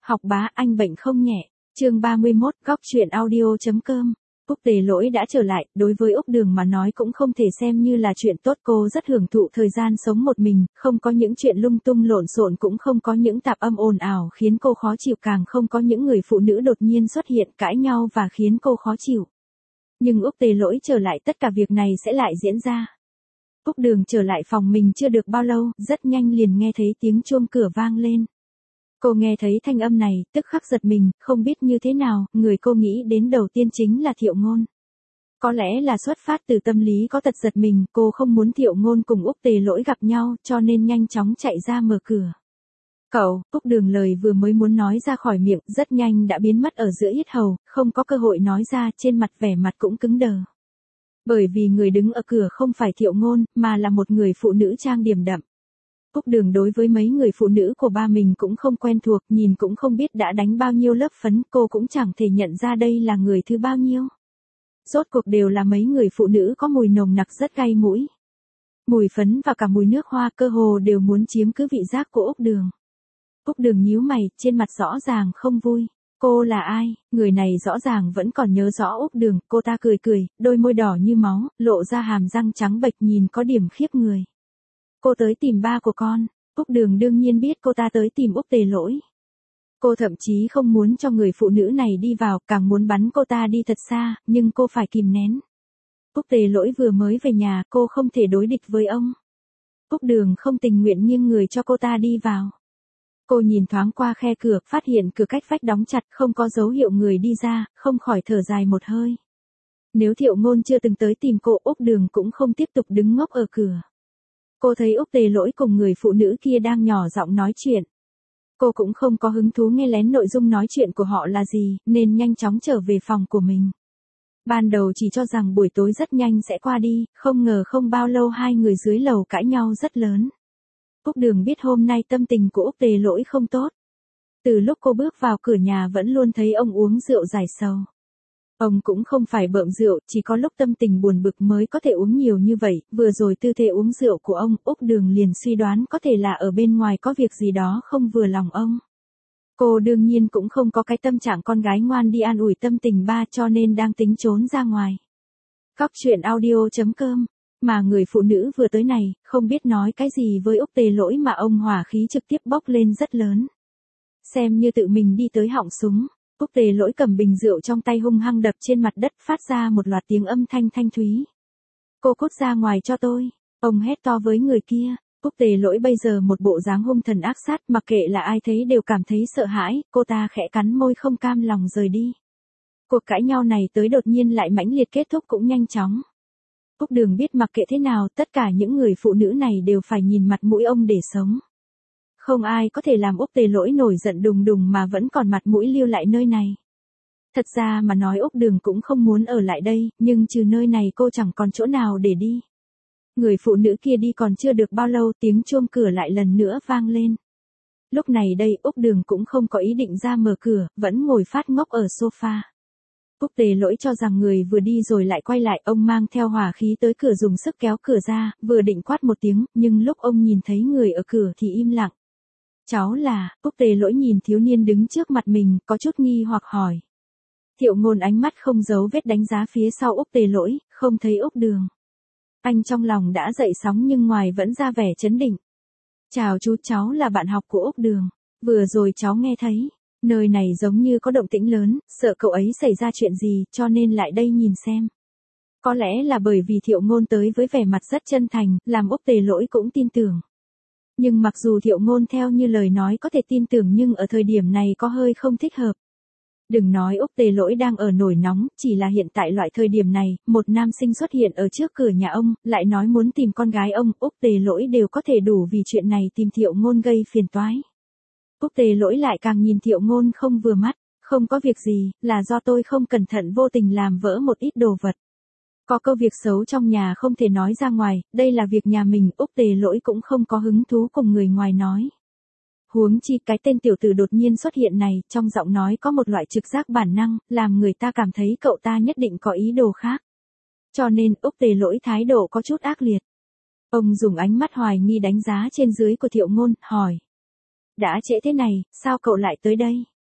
Học bá anh bệnh không nhẹ. Chương 31, góc truyện audio.com. Úc Tề Lỗi đã trở lại, đối với Úc Đường mà nói cũng không thể xem như là chuyện tốt, cô rất hưởng thụ thời gian sống một mình, không có những chuyện lung tung lộn xộn, cũng không có những tạp âm ồn ào khiến cô khó chịu, càng không có những người phụ nữ đột nhiên xuất hiện cãi nhau và khiến cô khó chịu. Nhưng Úc Tề Lỗi trở lại, tất cả việc này sẽ lại diễn ra. Úc Đường trở lại phòng mình chưa được bao lâu, rất nhanh liền nghe thấy tiếng chuông cửa vang lên. Cô nghe thấy thanh âm này, tức khắc giật mình, không biết như thế nào, người cô nghĩ đến đầu tiên chính là Thiệu Ngôn. Có lẽ là xuất phát từ tâm lý có tật giật mình, cô không muốn Thiệu Ngôn cùng Úc Tề Lỗi gặp nhau, cho nên nhanh chóng chạy ra mở cửa. Cậu, Úc Đường lời vừa mới muốn nói ra khỏi miệng, rất nhanh đã biến mất ở giữa yết hầu, không có cơ hội nói ra, trên mặt vẻ mặt cũng cứng đờ. Bởi vì người đứng ở cửa không phải Thiệu Ngôn, mà là một người phụ nữ trang điểm đậm. Úc Đường đối với mấy người phụ nữ của ba mình cũng không quen thuộc, nhìn cũng không biết đã đánh bao nhiêu lớp phấn, cô cũng chẳng thể nhận ra đây là người thứ bao nhiêu. Rốt cuộc đều là mấy người phụ nữ có mùi nồng nặc rất gây mũi. Mùi phấn và cả mùi nước hoa cơ hồ đều muốn chiếm cứ vị giác của Úc Đường. Úc Đường nhíu mày, trên mặt rõ ràng không vui. Cô là ai? Người này rõ ràng vẫn còn nhớ rõ Úc Đường, cô ta cười cười, đôi môi đỏ như máu, lộ ra hàm răng trắng bệch nhìn có điểm khiếp người. Cô tới tìm ba của con. Úc Đường đương nhiên biết cô ta tới tìm Úc Tề Lỗi. Cô thậm chí không muốn cho người phụ nữ này đi vào, càng muốn bắn cô ta đi thật xa, nhưng cô phải kìm nén. Úc Tề Lỗi vừa mới về nhà, cô không thể đối địch với ông. Úc Đường không tình nguyện nghiêng người cho cô ta đi vào. Cô nhìn thoáng qua khe cửa, phát hiện cửa cách vách đóng chặt, không có dấu hiệu người đi ra, không khỏi thở dài một hơi. Nếu Thiệu Ngôn chưa từng tới tìm cô, Úc Đường cũng không tiếp tục đứng ngốc ở cửa. Cô thấy Úc Tề Lỗi cùng người phụ nữ kia đang nhỏ giọng nói chuyện. Cô cũng không có hứng thú nghe lén nội dung nói chuyện của họ là gì, nên nhanh chóng trở về phòng của mình. Ban đầu chỉ cho rằng buổi tối rất nhanh sẽ qua đi, không ngờ không bao lâu hai người dưới lầu cãi nhau rất lớn. Úc Đường biết hôm nay tâm tình của Úc Tề Lỗi không tốt. Từ lúc cô bước vào cửa nhà vẫn luôn thấy ông uống rượu giải sầu. Ông cũng không phải bợm rượu, chỉ có lúc tâm tình buồn bực mới có thể uống nhiều như vậy, vừa rồi tư thế uống rượu của ông, Úc Đường liền suy đoán có thể là ở bên ngoài có việc gì đó không vừa lòng ông. Cô đương nhiên cũng không có cái tâm trạng con gái ngoan đi an ủi tâm tình ba, cho nên đang tính trốn ra ngoài. Góc truyện audio.com. Mà người phụ nữ vừa tới này, không biết nói cái gì với Úc Tề Lỗi mà ông hỏa khí trực tiếp bốc lên rất lớn. Xem như tự mình đi tới họng súng. Úc Tề Lỗi cầm bình rượu trong tay hung hăng đập trên mặt đất, phát ra một loạt tiếng âm thanh thanh thúy. Cô cút ra ngoài cho tôi. Ông hét to với người kia. Úc Tề Lỗi bây giờ một bộ dáng hung thần ác sát, mặc kệ là ai thấy đều cảm thấy sợ hãi, cô ta khẽ cắn môi không cam lòng rời đi. Cuộc cãi nhau này tới đột nhiên lại mãnh liệt, kết thúc cũng nhanh chóng. Úc Đường biết mặc kệ thế nào, tất cả những người phụ nữ này đều phải nhìn mặt mũi ông để sống. Không ai có thể làm Úc Tề Lỗi nổi giận đùng đùng mà vẫn còn mặt mũi lưu lại nơi này. Thật ra mà nói Úc Đường cũng không muốn ở lại đây, nhưng trừ nơi này cô chẳng còn chỗ nào để đi. Người phụ nữ kia đi còn chưa được bao lâu, tiếng chuông cửa lại lần nữa vang lên. Lúc này đây Úc Đường cũng không có ý định ra mở cửa, vẫn ngồi phát ngốc ở sofa. Úc Tề Lỗi cho rằng người vừa đi rồi lại quay lại, ông mang theo hỏa khí tới cửa dùng sức kéo cửa ra, vừa định quát một tiếng, nhưng lúc ông nhìn thấy người ở cửa thì im lặng. Cháu là, Úc Tề Lỗi nhìn thiếu niên đứng trước mặt mình, có chút nghi hoặc hỏi. Thiệu Ngôn ánh mắt không giấu vết đánh giá phía sau Úc Tề Lỗi, không thấy Úc Đường. Anh trong lòng đã dậy sóng nhưng ngoài vẫn ra vẻ trấn định. Chào chú, cháu là bạn học của Úc Đường. Vừa rồi cháu nghe thấy, nơi này giống như có động tĩnh lớn, sợ cậu ấy xảy ra chuyện gì, cho nên lại đây nhìn xem. Có lẽ là bởi vì Thiệu Ngôn tới với vẻ mặt rất chân thành, làm Úc Tề Lỗi cũng tin tưởng. Nhưng mặc dù Thiệu Ngôn theo như lời nói có thể tin tưởng, nhưng ở thời điểm này có hơi không thích hợp. Đừng nói Úc Tề Lỗi đang ở nổi nóng, chỉ là hiện tại loại thời điểm này, một nam sinh xuất hiện ở trước cửa nhà ông, lại nói muốn tìm con gái ông, Úc Tề Lỗi đều có thể đủ vì chuyện này tìm Thiệu Ngôn gây phiền toái. Úc Tề Lỗi lại càng nhìn Thiệu Ngôn không vừa mắt, không có việc gì, là do tôi không cẩn thận vô tình làm vỡ một ít đồ vật. Có câu việc xấu trong nhà không thể nói ra ngoài, đây là việc nhà mình, Úc Tề Lỗi cũng không có hứng thú cùng người ngoài nói. Huống chi cái tên tiểu tử đột nhiên xuất hiện này, trong giọng nói có một loại trực giác bản năng, làm người ta cảm thấy cậu ta nhất định có ý đồ khác. Cho nên Úc Tề Lỗi thái độ có chút ác liệt. Ông dùng ánh mắt hoài nghi đánh giá trên dưới của Thiệu Ngôn, hỏi. Đã trễ thế này, sao cậu lại tới đây?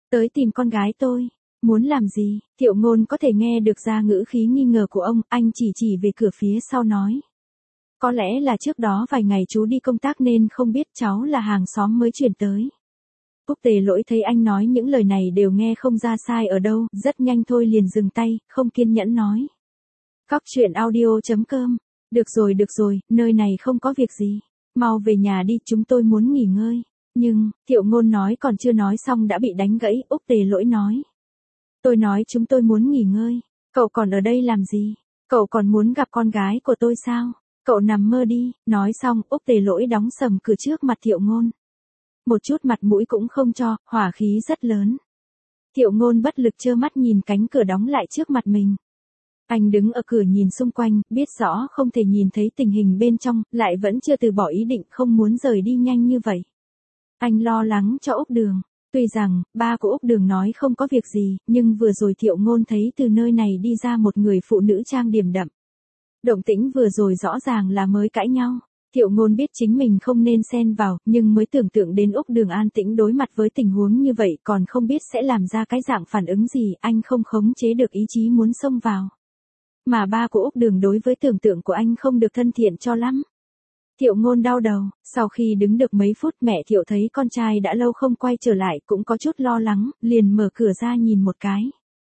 Tới tìm con gái tôi. Muốn làm gì? Thiệu Ngôn có thể nghe được ra ngữ khí nghi ngờ của ông, anh chỉ về cửa phía sau nói. Có lẽ là trước đó vài ngày chú đi công tác nên không biết cháu là hàng xóm mới chuyển tới. Úc Tề Lỗi thấy anh nói những lời này đều nghe không ra sai ở đâu, rất nhanh thôi liền dừng tay, không kiên nhẫn nói. Cóc truyện audio.com. Được rồi, nơi này không có việc gì. Mau về nhà đi, chúng tôi muốn nghỉ ngơi. Nhưng, Thiệu Ngôn nói còn chưa nói xong đã bị đánh gãy, Úc Tề Lỗi nói. Tôi nói chúng tôi muốn nghỉ ngơi. Cậu còn ở đây làm gì? Cậu còn muốn gặp con gái của tôi sao? Cậu nằm mơ đi. Nói xong, Úc Tề Lỗi đóng sầm cửa trước mặt Thiệu Ngôn. Một chút mặt mũi cũng không cho, hỏa khí rất lớn. Thiệu Ngôn bất lực trơ mắt nhìn cánh cửa đóng lại trước mặt mình. Anh đứng ở cửa nhìn xung quanh, biết rõ không thể nhìn thấy tình hình bên trong, lại vẫn chưa từ bỏ ý định không muốn rời đi nhanh như vậy. Anh lo lắng cho Úc Đường. Tuy rằng, ba của Úc Đường nói không có việc gì, nhưng vừa rồi Thiệu Ngôn thấy từ nơi này đi ra một người phụ nữ trang điểm đậm. Động tĩnh vừa rồi rõ ràng là mới cãi nhau. Thiệu Ngôn biết chính mình không nên xen vào, nhưng mới tưởng tượng đến Úc Đường an tĩnh đối mặt với tình huống như vậy còn không biết sẽ làm ra cái dạng phản ứng gì, anh không khống chế được ý chí muốn xông vào. Mà ba của Úc Đường đối với tưởng tượng của anh không được thân thiện cho lắm. Thiệu Ngôn đau đầu, sau khi đứng được mấy phút mẹ Thiệu thấy con trai đã lâu không quay trở lại cũng có chút lo lắng, liền mở cửa ra nhìn một cái.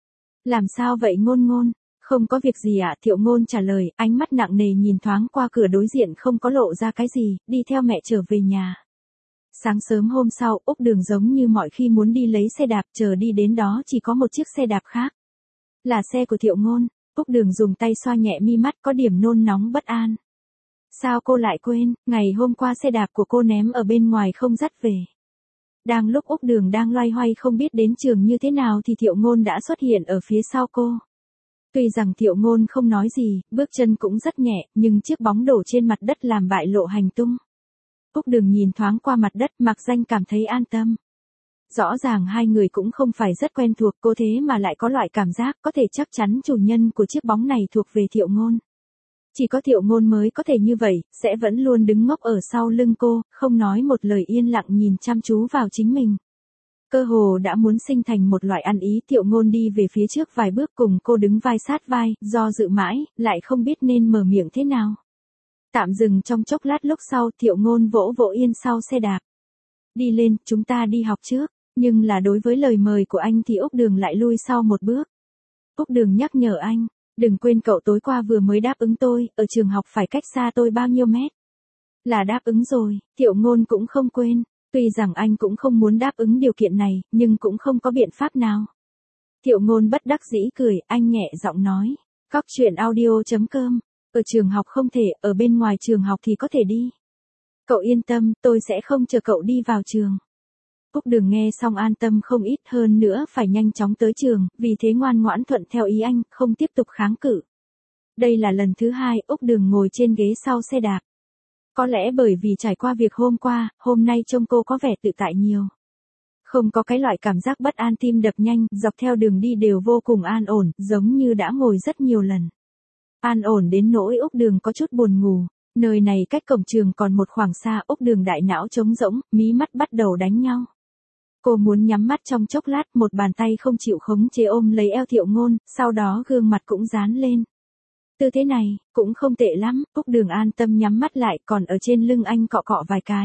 Làm sao vậy Ngôn? Không có việc gì ạ, Thiệu Ngôn trả lời, ánh mắt nặng nề nhìn thoáng qua cửa đối diện không có lộ ra cái gì, đi theo mẹ trở về nhà. Sáng sớm hôm sau, Úc Đường giống như mọi khi muốn đi lấy xe đạp, chờ đi đến đó chỉ có một chiếc xe đạp khác. Là xe của Thiệu Ngôn. Úc Đường dùng tay xoa nhẹ mi mắt có điểm nôn nóng bất an. Sao cô lại quên, ngày hôm qua xe đạp của cô ném ở bên ngoài không dắt về. Đang lúc Úc Đường đang loay hoay không biết đến trường như thế nào thì Thiệu Ngôn đã xuất hiện ở phía sau cô. Tuy rằng Thiệu Ngôn không nói gì, bước chân cũng rất nhẹ, nhưng chiếc bóng đổ trên mặt đất làm bại lộ hành tung. Úc Đường nhìn thoáng qua mặt đất, mặc danh cảm thấy an tâm. Rõ ràng hai người cũng không phải rất quen thuộc, cô thế mà lại có loại cảm giác có thể chắc chắn chủ nhân của chiếc bóng này thuộc về Thiệu Ngôn. Chỉ có Thiệu Ngôn mới có thể như vậy, sẽ vẫn luôn đứng ngốc ở sau lưng cô, không nói một lời yên lặng nhìn chăm chú vào chính mình. Cơ hồ đã muốn sinh thành một loại ăn ý. Thiệu Ngôn đi về phía trước vài bước cùng cô đứng vai sát vai, do dự mãi, lại không biết nên mở miệng thế nào. Tạm dừng trong chốc lát lúc sau Thiệu Ngôn vỗ vỗ yên sau xe đạp. Đi lên, chúng ta đi học trước. Nhưng là đối với lời mời của anh thì Úc Đường lại lui sau một bước. Úc Đường nhắc nhở anh, đừng quên cậu tối qua vừa mới đáp ứng tôi, ở trường học phải cách xa tôi bao nhiêu mét. Là đáp ứng rồi, Thiệu Ngôn cũng không quên, tuy rằng anh cũng không muốn đáp ứng điều kiện này, nhưng cũng không có biện pháp nào. Thiệu Ngôn bất đắc dĩ cười, anh nhẹ giọng nói, Cóc truyện audio.com, ở trường học không thể, ở bên ngoài trường học thì có thể đi. Cậu yên tâm, tôi sẽ không chờ cậu đi vào trường. Úc Đường nghe xong an tâm không ít, hơn nữa phải nhanh chóng tới trường, vì thế ngoan ngoãn thuận theo ý anh, không tiếp tục kháng cự. Đây là lần thứ hai Úc Đường ngồi trên ghế sau xe đạp. Có lẽ bởi vì trải qua việc hôm qua, hôm nay trông cô có vẻ tự tại nhiều. Không có cái loại cảm giác bất an tim đập nhanh, dọc theo đường đi đều vô cùng an ổn, giống như đã ngồi rất nhiều lần. An ổn đến nỗi Úc Đường có chút buồn ngủ. Nơi này cách cổng trường còn một khoảng xa, Úc Đường đại não trống rỗng, mí mắt bắt đầu đánh nhau. Cô muốn nhắm mắt trong chốc lát, một bàn tay không chịu khống chế ôm lấy eo Thiệu Ngôn, sau đó gương mặt cũng dán lên. Tư thế này, cũng không tệ lắm, Úc Đường an tâm nhắm mắt lại, còn ở trên lưng anh cọ cọ vài cái.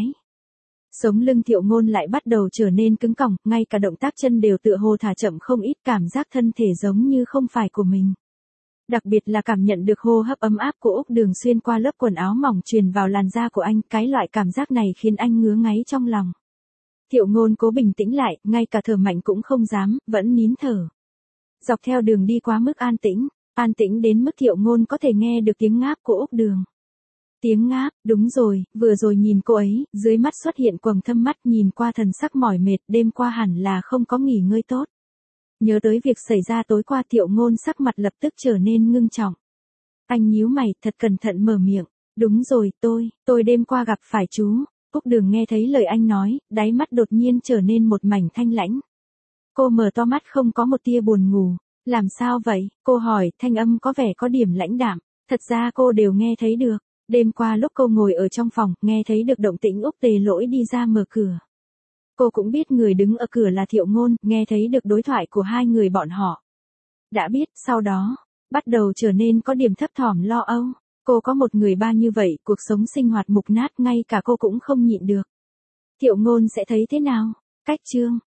Sống lưng Thiệu Ngôn lại bắt đầu trở nên cứng cỏng, ngay cả động tác chân đều tựa hồ thả chậm không ít, cảm giác thân thể giống như không phải của mình. Đặc biệt là cảm nhận được hô hấp ấm áp của Úc Đường xuyên qua lớp quần áo mỏng truyền vào làn da của anh, cái loại cảm giác này khiến anh ngứa ngáy trong lòng. Thiệu Ngôn cố bình tĩnh lại, ngay cả thở mạnh cũng không dám, vẫn nín thở. Dọc theo đường đi quá mức an tĩnh đến mức Thiệu Ngôn có thể nghe được tiếng ngáp của Úc Đường. Tiếng ngáp, đúng rồi, vừa rồi nhìn cô ấy, dưới mắt xuất hiện quầng thâm mắt, nhìn qua thần sắc mỏi mệt, đêm qua hẳn là không có nghỉ ngơi tốt. Nhớ tới việc xảy ra tối qua Thiệu Ngôn sắc mặt lập tức trở nên ngưng trọng. Anh nhíu mày, thật cẩn thận mở miệng, đúng rồi, tôi đêm qua gặp phải chú. Úc Đường nghe thấy lời anh nói, đáy mắt đột nhiên trở nên một mảnh thanh lãnh. Cô mở to mắt không có một tia buồn ngủ. Làm sao vậy? Cô hỏi, thanh âm có vẻ có điểm lãnh đạm. Thật ra cô đều nghe thấy được. Đêm qua lúc cô ngồi ở trong phòng, nghe thấy được động tĩnh Úc Tề Lỗi đi ra mở cửa. Cô cũng biết người đứng ở cửa là Thiệu Ngôn, nghe thấy được đối thoại của hai người bọn họ. Đã biết, sau đó, bắt đầu trở nên có điểm thấp thỏm lo âu. Cô có một người ba như vậy, cuộc sống sinh hoạt mục nát ngay cả cô cũng không nhịn được. Thiệu Ngôn sẽ thấy thế nào? Cách chương